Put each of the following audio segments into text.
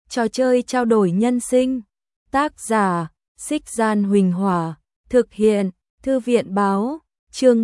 Trò chơi trao đổi nhân sinh. Tác giả: Xích Gian Huỳnh Hỏa. Thực hiện: Thư viện báo. Chương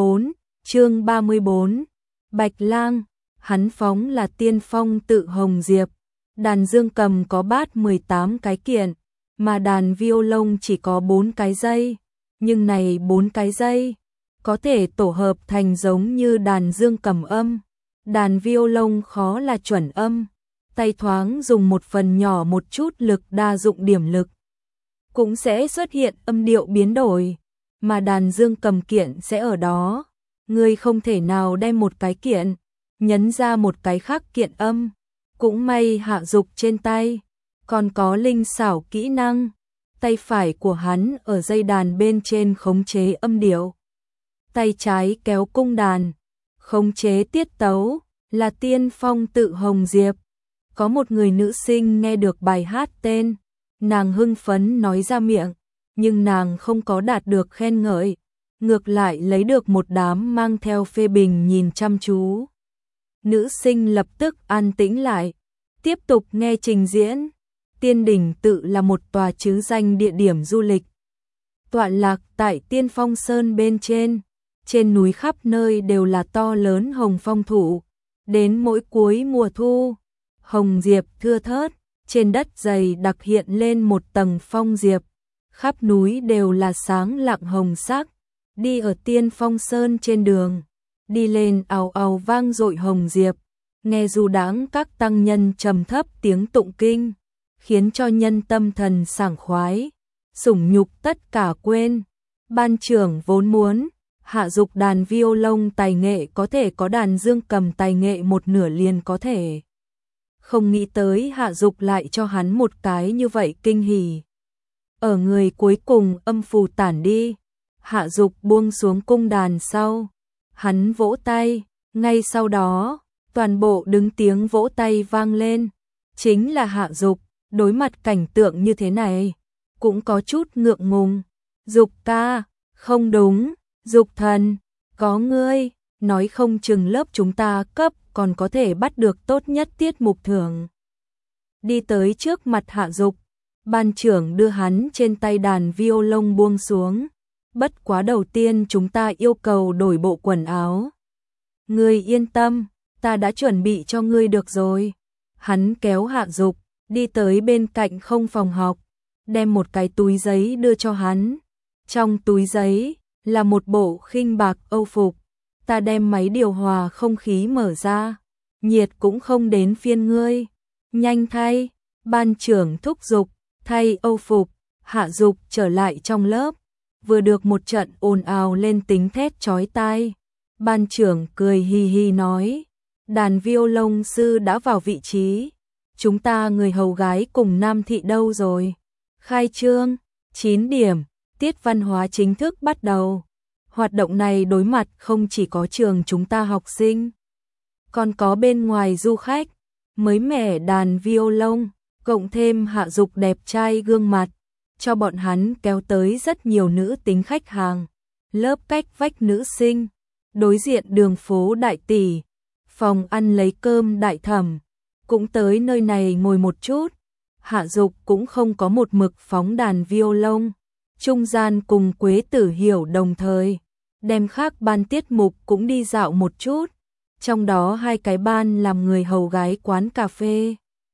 34. Bạch Lang. Hắn phóng là tiên phong tự Hồng Diệp. Đàn dương cầm có bát 18 cái kiện, mà đàn violon chỉ có 4 cái dây. Nhưng này 4 cái dây có thể tổ hợp thành giống như đàn dương cầm âm. Đàn violon khó là chuẩn âm, tay thoáng dùng một phần nhỏ một chút lực đa dụng điểm lực, cũng sẽ xuất hiện âm điệu biến đổi, mà đàn dương cầm kiện sẽ ở đó. Ngươi không thể nào đem một cái kiện nhấn ra một cái khác kiện âm. Cũng may Hạ Dục trên tay còn có linh xảo kỹ năng, tay phải của hắn ở dây đàn bên trên khống chế âm điệu, tay trái kéo cung đàn, khống chế tiết tấu, là tiên phong tự Hồng Diệp. Có một người nữ sinh nghe được bài hát tên, nàng hưng phấn nói ra miệng, nhưng nàng không có đạt được khen ngợi, ngược lại lấy được một đám mang theo phê bình nhìn chăm chú. Nữ sinh lập tức an tĩnh lại, tiếp tục nghe trình diễn. Tiên Đỉnh Tự là một tòa trứ danh địa điểm du lịch, tọa lạc tại Tiên Phong Sơn bên trên núi khắp nơi đều là to lớn hồng phong thụ. Đến mỗi cuối mùa thu, hồng diệp thưa thớt, trên đất dày đặc hiện lên một tầng phong diệp, khắp núi đều là sáng lạng hồng sắc. Đi ở Tiên Phong Sơn trên đường, đi lên ào ào vang dội hồng diệp, nghe du đãng các tăng nhân trầm thấp tiếng tụng kinh, khiến cho nhân tâm thần sảng khoái, sủng nhục tất cả quên. Ban trưởng vốn muốn Hạ Dục đàn violon tài nghệ có thể có đàn dương cầm tài nghệ một nửa liền có thể, không nghĩ tới Hạ Dục lại cho hắn một cái như vậy kinh hỉ. Ở người cuối cùng âm phù tản đi, Hạ Dục buông xuống cung đàn sau, hắn vỗ tay, ngay sau đó toàn bộ đứng tiếng vỗ tay vang lên. Chính là Hạ Dục, đối mặt cảnh tượng như thế này cũng có chút ngượng ngùng. Dục ca, không đúng, Dục thần, có ngươi, nói không chừng lớp chúng ta cấp còn có thể bắt được tốt nhất tiết mục thưởng. Đi tới trước mặt Hạ Dục, ban trưởng đưa hắn trên tay đàn violon buông xuống. Bất quá đầu tiên chúng ta yêu cầu đổi bộ quần áo. Ngươi yên tâm, ta đã chuẩn bị cho ngươi được rồi. Hắn kéo Hạ Dục đi tới bên cạnh không phòng học, đem một cái túi giấy đưa cho hắn. Trong túi giấy là một bộ khinh bạc âu phục. Ta đem máy điều hòa không khí mở ra, nhiệt cũng không đến phiên ngươi. Nhanh thay, ban trưởng thúc giục, thay âu phục. Hạ Dục trở lại trong lớp, vừa được một trận ồn ào lên tính thét chói tai. Ban trưởng cười hi hi nói, đàn violon sư đã vào vị trí, chúng ta người hầu gái cùng nam thị đâu rồi? Khai trương, 9 điểm, tiết văn hóa chính thức bắt đầu. Hoạt động này đối mặt không chỉ có trường chúng ta học sinh, còn có bên ngoài du khách. Mới mẻ đàn violon, cộng thêm Hạ Dục đẹp trai gương mặt, cho bọn hắn kéo tới rất nhiều nữ tính khách hàng. Lớp cách vách nữ sinh, đối diện đường phố đại tỷ, phòng ăn lấy cơm đại thẩm, cũng tới nơi này ngồi một chút. Hạ Dục cũng không có một mực phóng đàn violon, trung gian cùng Quế Tử Hiểu đồng thời đem khác ban tiết mục cũng đi dạo một chút. Trong đó 2 cái ban làm người hầu gái quán cà phê,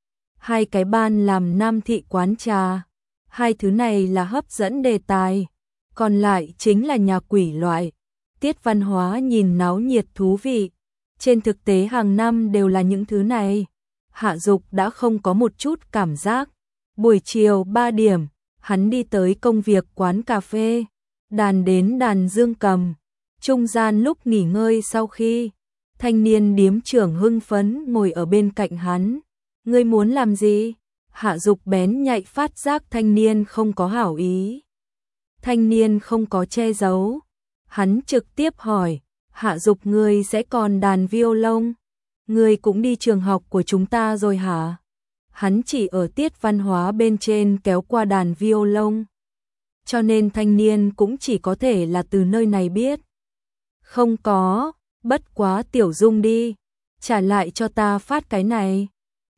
2 cái ban làm nam thị quán trà. 2 thứ này là hấp dẫn đề tài, còn lại chính là nhà quỷ loại. Tiết văn hóa nhìn náo nhiệt thú vị, trên thực tế hàng năm đều là những thứ này. Hạ Dục đã không có một chút cảm giác. Buổi chiều 3 điểm, hắn đi tới công việc quán cà phê, đàn đến đàn dương cầm. Trung gian lúc nghỉ ngơi sau khi, thanh niên điếm trưởng hưng phấn ngồi ở bên cạnh hắn. Ngươi muốn làm gì? Hạ Dục bén nhạy phát giác thanh niên không có hảo ý. Thanh niên không có che giấu. Hắn trực tiếp hỏi, Hạ Dục ngươi sẽ còn đàn violon? Ngươi cũng đi trường học của chúng ta rồi hả? Hắn chỉ ở tiết văn hóa bên trên kéo qua đàn violon, cho nên thanh niên cũng chỉ có thể là từ nơi này biết. Không có, bất quá Tiểu Dung đi, trả lại cho ta phát cái này.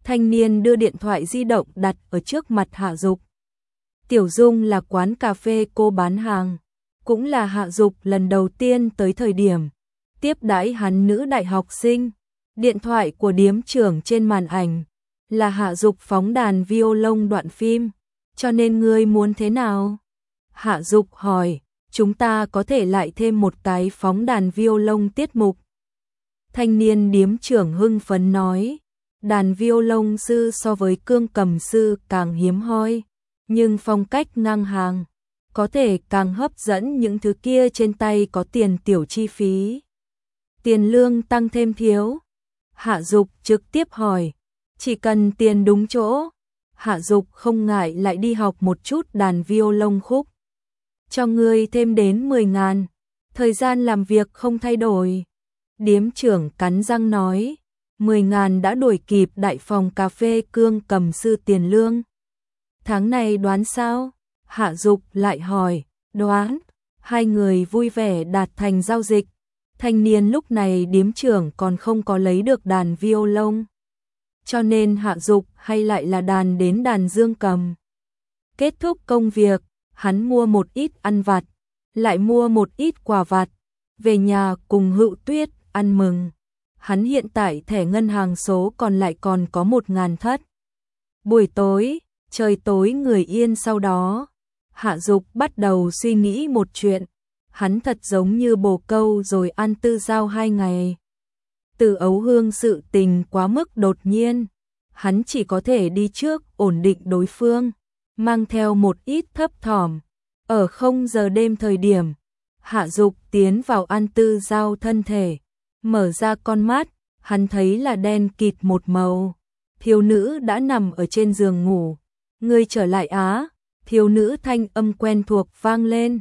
Thanh niên đưa điện thoại di động đặt ở trước mặt Hạ Dục. Tiểu Dung là quán cà phê cô bán hàng, cũng là Hạ Dục lần đầu tiên tới thời điểm tiếp đãi hắn nữ đại học sinh. Điện thoại của điếm trưởng trên màn ảnh là Hạ Dục phóng đàn violon đoạn phim, cho nên ngươi muốn thế nào? Hạ Dục hỏi, chúng ta có thể lại thêm một cái phóng đàn violon tiết mục. Thanh niên điếm trưởng hưng phấn nói, đàn violon sư so với cương cầm sư càng hiếm hoi, nhưng phong cách ngang hàng, có thể càng hấp dẫn những thứ kia trên tay có tiền tiểu chi phí. Tiền lương tăng thêm thiếu? Hạ Dục trực tiếp hỏi, chỉ cần tiền đúng chỗ. Hạ Dục không ngại lại đi học một chút đàn violon khúc. Cho ngươi thêm đến 10.000, thời gian làm việc không thay đổi. Điếm trưởng cắn răng nói, 10.000 đã đuổi kịp đại phòng cà phê cương cầm sư tiền lương. Tháng này đoán sao? Hạ Dục lại hỏi, đoán. Hai người vui vẻ đạt thành giao dịch. Thanh niên lúc này điếm trưởng còn không có lấy được đàn violon, cho nên Hạ Dục hay lại là đàn đến đàn dương cầm. Kết thúc công việc, hắn mua một ít ăn vặt, lại mua một ít quà vặt, về nhà cùng Hữu Tuyết ăn mừng. Hắn hiện tại thẻ ngân hàng số còn lại còn có 1.000 thất. Buổi tối, trời tối người yên sau đó, Hạ Dục bắt đầu suy nghĩ một chuyện. Hắn thật giống như bồ câu rồi ăn tư giao 2 ngày. Từ Ấu Hương sự tình quá mức đột nhiên, hắn chỉ có thể đi trước ổn định đối phương, mang theo một ít thấp thỏm. Ở 0 giờ đêm thời điểm, Hạ Dục tiến vào ăn tư giao thân thể, mở ra con mắt, hắn thấy là đen kịt một màu. Thiếu nữ đã nằm ở trên giường ngủ. Ngươi trở lại á? Thiếu nữ thanh âm quen thuộc vang lên.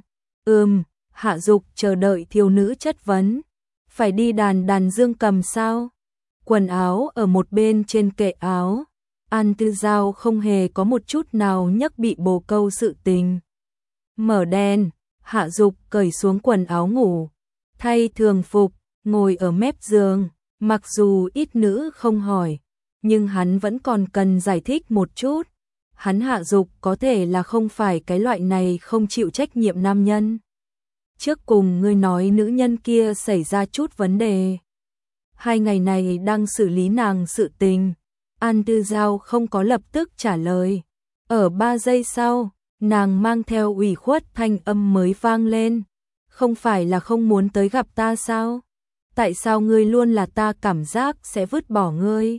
Hạ Dục chờ đợi thiếu nữ chất vấn. Phải đi đàn dương cầm sao? Quần áo ở một bên trên kệ áo. An Tư Giao không hề có một chút nào nhắc bị bồ câu sự tình. Mở đèn, Hạ Dục cởi xuống quần áo ngủ, thay thường phục, ngồi ở mép giường. Mặc dù ít nữ không hỏi, nhưng hắn vẫn còn cần giải thích một chút. Hắn Hạ Dục có thể là không phải cái loại này không chịu trách nhiệm nam nhân. Trước cùng ngươi nói nữ nhân kia xảy ra chút vấn đề. 2 ngày này đang xử lý nàng sự tình. An Tư Giao không có lập tức trả lời. Ở 3 giây sau, nàng mang theo ủy khuất thanh âm mới vang lên. Không phải là không muốn tới gặp ta sao? Tại sao ngươi luôn là ta cảm giác sẽ vứt bỏ ngươi?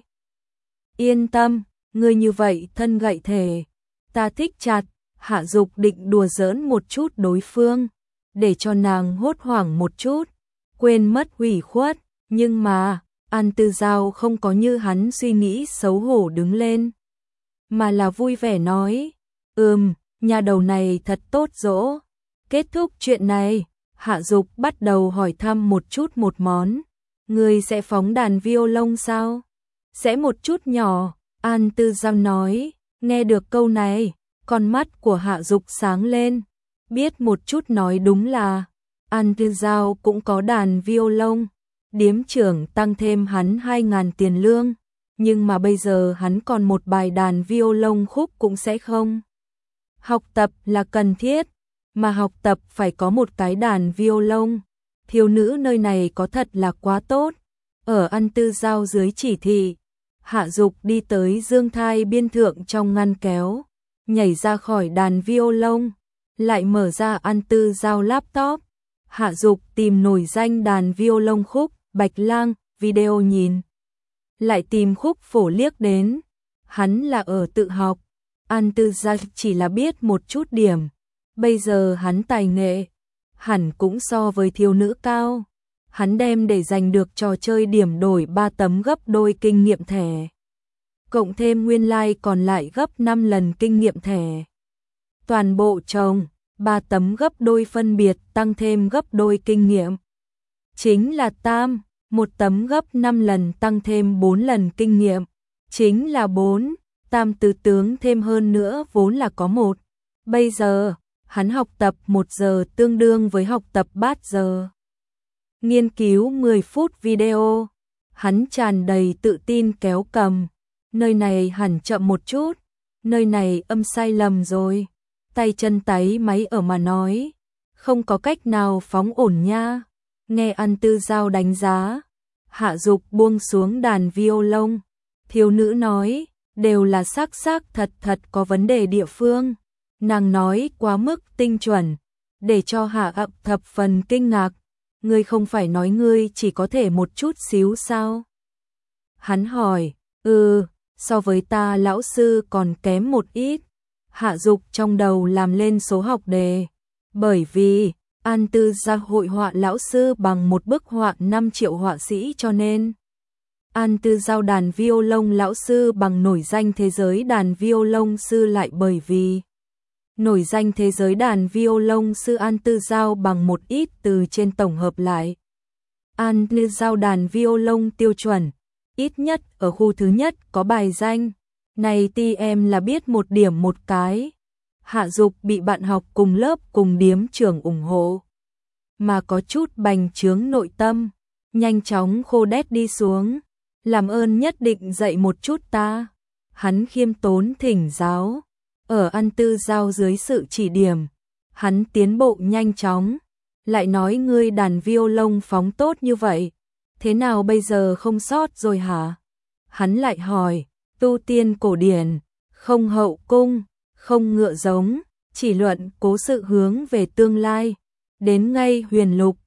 Yên tâm, ngươi như vậy thân gậy thể. Ta thích chặt. Hạ Dục định đùa giỡn một chút đối phương, để cho nàng hốt hoảng một chút, quên mất ủy khuất. Nhưng mà, An Tư Giao không có như hắn suy nghĩ xấu hổ đứng lên, mà là vui vẻ nói, nhà đầu này thật tốt dỗ. Kết thúc chuyện này, Hạ Dục bắt đầu hỏi thăm một chút một món. Ngươi sẽ phóng đàn violon sao? Sẽ một chút nhỏ, An Tư Giao nói. Nghe được câu này, con mắt của Hạ Dục sáng lên. Biết một chút nói đúng là An Tư Giao cũng có đàn violon. Điếm trưởng tăng thêm hắn 2.000 tiền lương, nhưng mà bây giờ hắn còn một bài đàn violon khúc cũng sẽ không. Học tập là cần thiết, mà học tập phải có một cái đàn violon. Thiếu nữ nơi này có thật là quá tốt. Ở An Tư Giao dưới chỉ thị, Hạ Dục đi tới dương thai biên thượng trong ngăn kéo, nhảy ra khỏi đàn violon, lại mở ra An Tư Giao laptop. Hạ Dục tìm nổi danh đàn violon khúc Bạch Lang, video nhìn. Lại tìm khúc phổ liếc đến. Hắn là ở tự học. An Tư Giao chỉ là biết một chút điểm. Bây giờ hắn tài nghệ hẳn cũng so với thiếu nữ cao. Hắn đem để giành được trò chơi điểm đổi 3 tấm gấp đôi kinh nghiệm thẻ. Cộng thêm nguyên like còn lại gấp 5 lần kinh nghiệm thẻ. Toàn bộ chồng, 3 tấm gấp đôi phân biệt tăng thêm gấp đôi kinh nghiệm. Chính là tam, 1 tấm gấp 5 lần tăng thêm 4 lần kinh nghiệm. Chính là 4, tam tứ tướng thêm hơn nữa vốn là có 1. Bây giờ, hắn học tập 1 giờ tương đương với học tập 3 giờ. Nghiên cứu 10 phút video, hắn tràn đầy tự tin kéo cầm. nơi này hẳn chậm một chút, nơi này âm sai lầm rồi. Tay chân táy máy ở mà nói, không có cách nào phóng ổn nha. Nghe An Tư Giao đánh giá, Hạ Dục buông xuống đàn violon, thiếu nữ nói, đều là xác thật có vấn đề địa phương. Nàng nói quá mức tinh chuẩn, để cho Hạ Ập thập phần kinh ngạc. Ngươi không phải nói ngươi chỉ có thể một chút xíu sao? Hắn hỏi, so với ta lão sư còn kém một ít. Hạ Dục trong đầu làm lên số học đề, bởi vì An Tư Giao hội họa lão sư bằng một bức họa 5 triệu họa sĩ cho nên An Tư Giao đàn violon lão sư bằng nổi danh thế giới đàn violon sư lại bởi vì nổi danh thế giới đàn violon sư An Tư Giao bằng một ít từ trên tổng hợp lại. An Tư Giao đàn violon tiêu chuẩn, ít nhất ở khu thứ nhất có bài danh. Này ti em là biết một điểm một cái. Hạ Dục bị bạn học cùng lớp cùng điếm trưởng ủng hộ, mà có chút bành trướng nội tâm, nhanh chóng khô đét đi xuống. Làm ơn nhất định dạy một chút ta. Hắn khiêm tốn thỉnh giáo. Ở An Tư Giao dưới sự chỉ điểm, hắn tiến bộ nhanh chóng. Lại nói ngươi đàn violon phóng tốt như vậy, thế nào bây giờ không sót rồi hả? Hắn lại hỏi, tu tiên cổ điển, không hậu cung, không ngựa giống, chỉ luận cố sự hướng về tương lai, đến ngay huyền lục,